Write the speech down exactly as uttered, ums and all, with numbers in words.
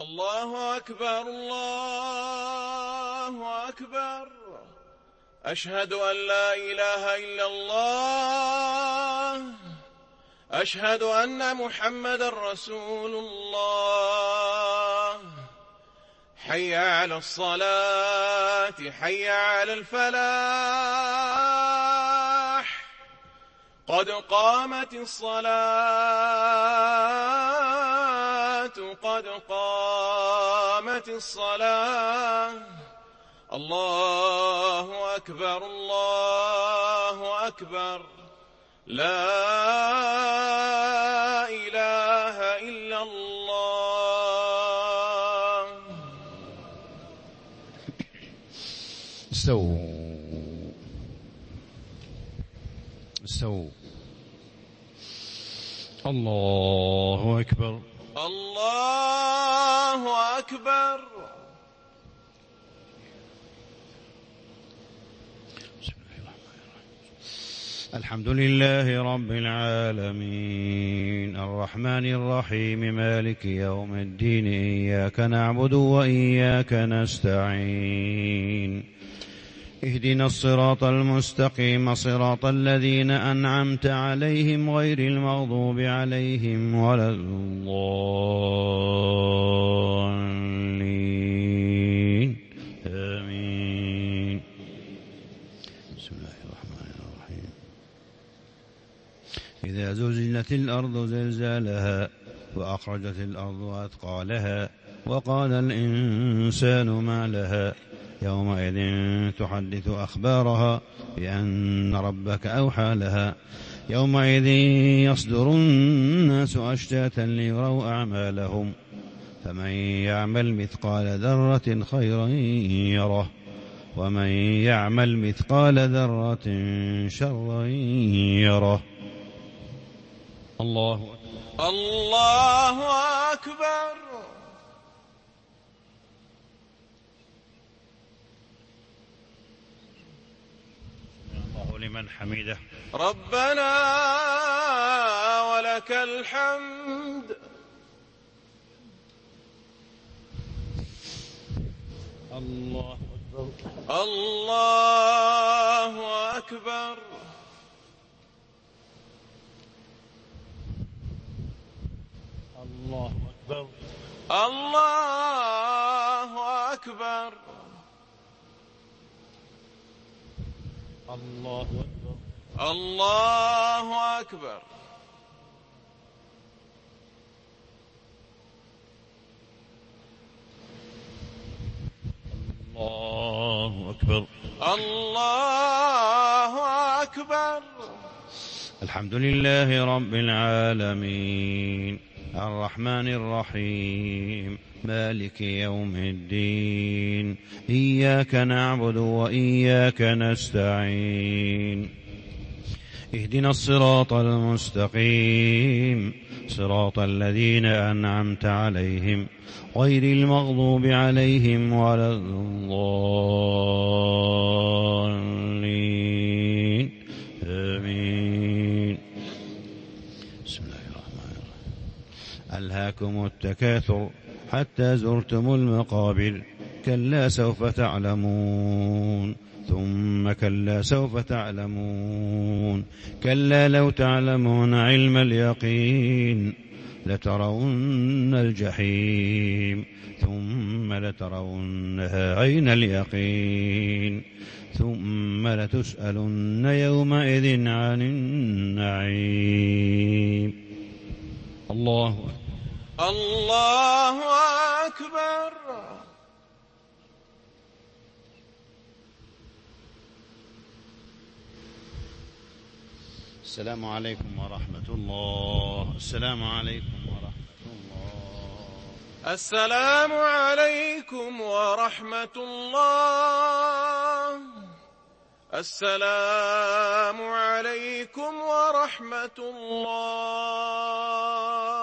الله أكبر الله أكبر. أشهد أن لا إله إلا الله. أشهد أن محمدا رسول الله. حي على الصلاة حي على الفلاح. قد قامت الصلاة قد قامت الصلاة. الله أكبر الله أكبر. لا إله إلا الله. استووا استووا. الله أكبر الله أكبر. الحمد لله رب العالمين الرحمن الرحيم مالك يوم الدين إياك نعبد وإياك نستعين اهدنا الصراط المستقيم صراط الذين أنعمت عليهم غير المغضوب عليهم ولا الضالين آمين. بسم الله الرحمن الرحيم. إذا زلزلت الأرض زلزالها وأخرجت الأرض أثقالها وقال الإنسان ما لها يومئذ تحدث أخبارها بأن ربك أوحى لها يومئذ يصدر الناس أشتاتا ليروا أعمالهم فمن يعمل مثقال ذرة خيرا يره ومن يعمل مثقال ذرة شرا يره. الله الله أكبر. لمن حمده ربنا ولك الحمد. الله أكبر الله أكبر. الله أكبر الله أكبر. الله أكبر الله أكبر. الله أكبر الله أكبر. الحمد لله رب العالمين الرحمن الرحيم مالك يوم الدين إياك نعبد وإياك نستعين اهدنا الصراط المستقيم صراط الذين أنعمت عليهم غير المغضوب عليهم ولا الضالين آمين. بسم الله الرحمن الرحيم. ألهاكم التكاثر حتى زرتم المقابر كلا سوف تعلمون ثم كلا سوف تعلمون كلا لو تعلمون علم اليقين لترون الجحيم ثم لترونها عين اليقين ثم لتسألن يومئذ عن النعيم. الله الله أكبر. السلام عليكم ورحمة الله. السلام عليكم ورحمة الله. السلام عليكم ورحمة الله. السلام عليكم ورحمة الله.